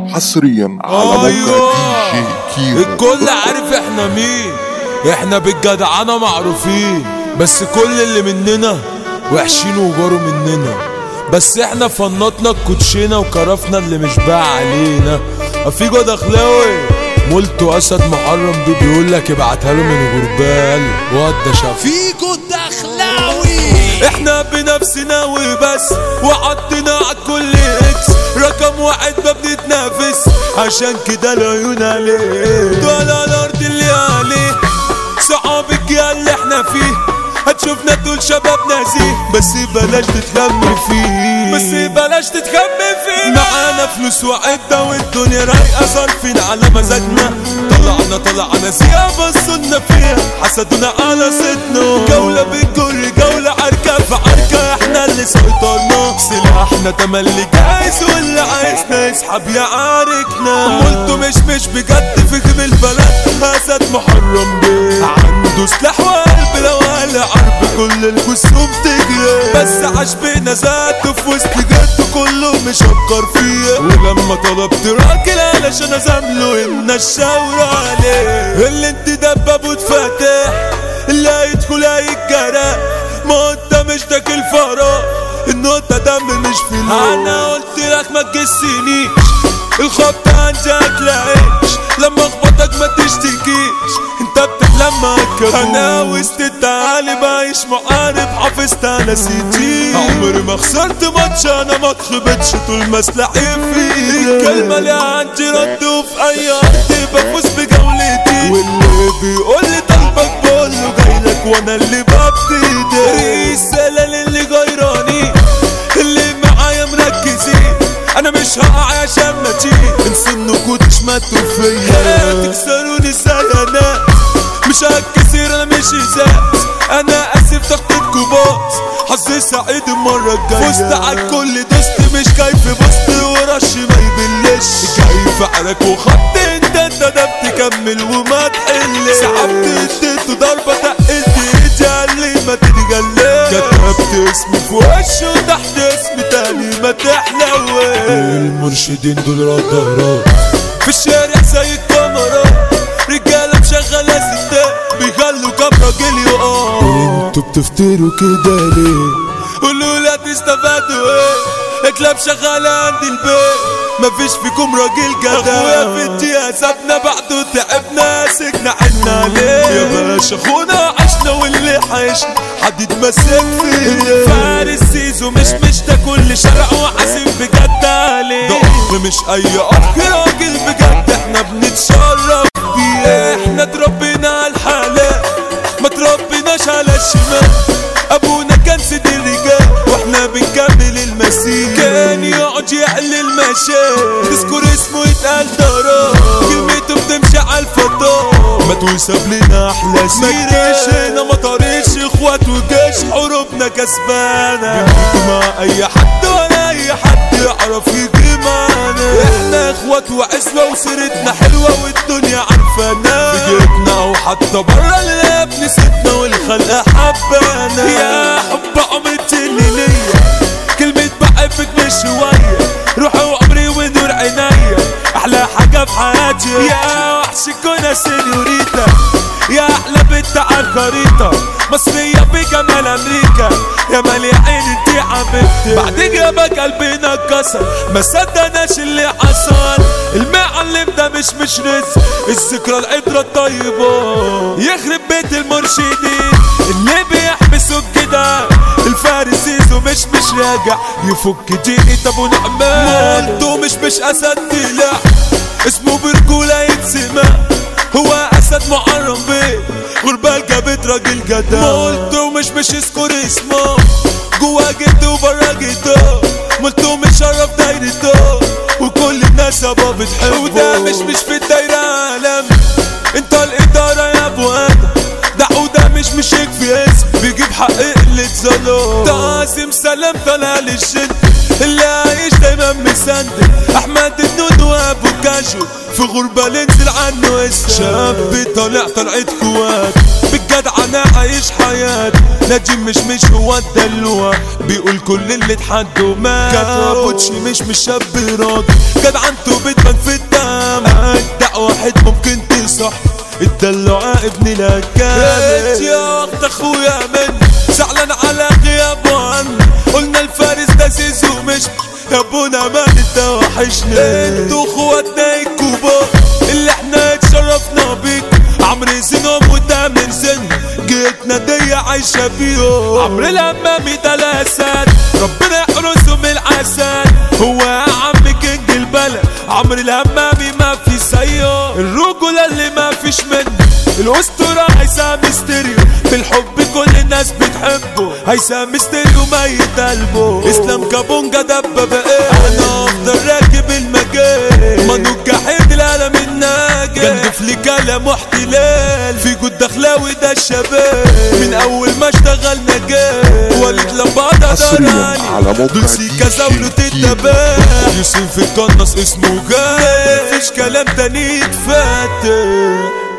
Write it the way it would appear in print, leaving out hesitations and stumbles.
حصريا على موقع دي جي كيمو. الكل عارف احنا مين، احنا بالجدعنة معروفين، بس كل اللي مننا وحشين وجاروا مننا، بس احنا فنطنا الكوتشينة وكرفنا اللي مش باع علينا. افيجو دخلاوي مولتو اسد محرم بيه بيقولك ابعتها له من غربال وده شاف فيجو دخلاوي. احنا بنفسنا وبس وعدنا عالكل اكس، رقم واحد ما بنتنافس عشان كده العيون عليه دول على الارض اللي عليه صحابك يا اللي احنا فيه. هتشوفنا دول شباب نازيه بس بلاش تتخمي فيه، بس بلاش تتخمي فيه. معانا فلوس وعدة والدنيا رايقة صارفين على مزاجنا، طلعنا سيا بصولنا فيها حسدونا على صدنا. جولة بتجر جولة عركة في عركة احنا اللي سيطرنا، سلاحنا تملي جايز واللي عايزنا يسحب يعاركنا. قلتوا مش بجد في جيب البلد اسد محرم بيه عنده سلاح وقلب لو قال عرب كل الجسوم تجري، بس عاش بينا ذاته في وسط جد كله مشكر فيه. ولما طلبت راجل علشان ازامله ان الشاور عليه اللي انت دباب وتفتح اللي هيدخل هيتجرح، ما انت مش تاكل فراغ النقطة دم مش فلوس. انا قلت لك ما تجسنيش الخبط عندك لعيش، لما اخبطك ما تشتكيش انت بتحلم معاك. انا وسط التعالي بعيش معارف حافظت انا سيتي، عمري ما خسرت ماتش انا ما اتخبطش طول ما سلاحي في ايدي. الكلمة اللي عندي رد وفي اي ارض بفوز بجولتي، واللي بيقول لي طلبك بقول له جايلك وانا اللي ببتدي. رسالة للي غيراني اللي معايا مركزين، انا مش هقع عشان ما تيجي انسوا انكوا تشمتوا فيا تكسروني سلامات. مش هتكسر انا مش ازاز، انا اسف تخطيطكوا باظ حظي سعيد المرة الجاية. فزت عالكل دوست مش كيف بوست ورش ما يبلش، كيف عليك وخط انت ده بتكمل وما تحلش. سحبت اديته ضربة تقلت ايدي قالي ما تتجلش، كتبت اسمي في وشه وتحت اسمي تاني ما تحلوش. المرشدين دول رادارات في الشارع زي الكاميرات، رجالة مشغلة ستات بيخلوا كام راجل يقع. انتوا بتفتروا كده ليه؟ قولوا لا تستفادوا ايه؟ كلاب شغالة عند البيت مفيش فيكم راجل جدع. اخويا في الدقيقة سابنا بعده تعبنا سكنا عنا عليه. يا باشا اخونا عشنا واللي حيشنا حديد ماسك فيه. فارس سيزو مش تاكل شارع وحاسب بجد عليه. ضخ مش اي اخ راجل بجد احنا بنتشرف بيه. احنا اتربينا على الحلال ما تربيناش على الشمال، ابونا كان سيد الرجال واحنا بنكمل المسير. كان يقعد يحل المشاكل تذكر اسمه يتقال ضرب، كلمته بتمشي على الفضاء ما توسب لنا احلى سيرة. ما تجيش هنا ما طاريش اخوات وجيش حروبنا كسبانة، مع اي حد ولا اي حد يعرف يجي معانا. احنا اخوات وعزوة وسيرتنا حلوة والدنيا عارفانا، في جيتنا او حتى برا اللي بنسيتنا والخلق حبانا. يا حب عمرتي اللي ليا كلمة بحبك مش شوية، روحي وعمري ونور عينيا احلى حاجة في حياتي. يا وحش كنا سينيوريتا يا احلى بنت عالخريطة، مصرية بجمال امريكا يا مالي عين انتي حبيبتي. بعد جابك قلبنا اتكسر ما صدقناش اللي حصل، المعلم ده مش رزق الذكرى العطرة الطيبة. يخرب بيت المرشدين اللي بيحبسوا كده، الفارس سيزو مش راجع يفك دقيقة ابو نعمان. مولتو مش اسد لا اسمه برجولة يتسمع، هو اسد محرم بيه غربال جابت راجل جدع. مولتو مش اذكر اسمه جوا جده وبرا جده، مولتو شرف دايرته وكل الناس ابا بتحبه. وده مش في الدايرة عالم انت الادارة يا ابو ادم، ده وده مش هيك في اسم بيجيب حق اللي اتظلم. تعاسم سلام طالع للجد اللي عايش دايما مسندل، احمد النون وابو كاجو في غربة ننزل عنه اسم. شاب طالع طلعت كوات جدع انا عايش حياتي نجم مش هو الدلوع بيقول كل اللي اتحدوا مات كتابوتشي مش شاب راجل جدع انتو بتبان في الدم اجدع واحد ممكن تصح الدلوعة ابن الهكام يا وقت اخويا من زعلان على غيابه عنا قلنا الفارس ده زيزو مش يا ابونا ما انت وحشنا انتو اخواتنا الكبار اللي احنا اتشرفنا بيك عمرو زينهم وتامر زين جيتنا دي عايشة بيهم عمرو الهمامي ده الاسد ربنا يحرسه من العسل هو يا عم كينج البلد عمرو الهمامي ما في زيه الرجولة اللي ما فيش منه الاسطورة هيثم ستيريو بالحب كل الناس بتحبه هيثم ستيريو ميت قلبه اسلام كابونجا دبابة ايه انا افضل راكب المجال مانو الجحيم القلم الناجي جندف لي كلام واحتلال في جود دخلاوي ده الشباب من اول ما اشتغلنا جال وليد لمبادة داراني دول سيكا زاولة التباب يوسف القناص اسمه جاي مفيش كلام تاني يتفتح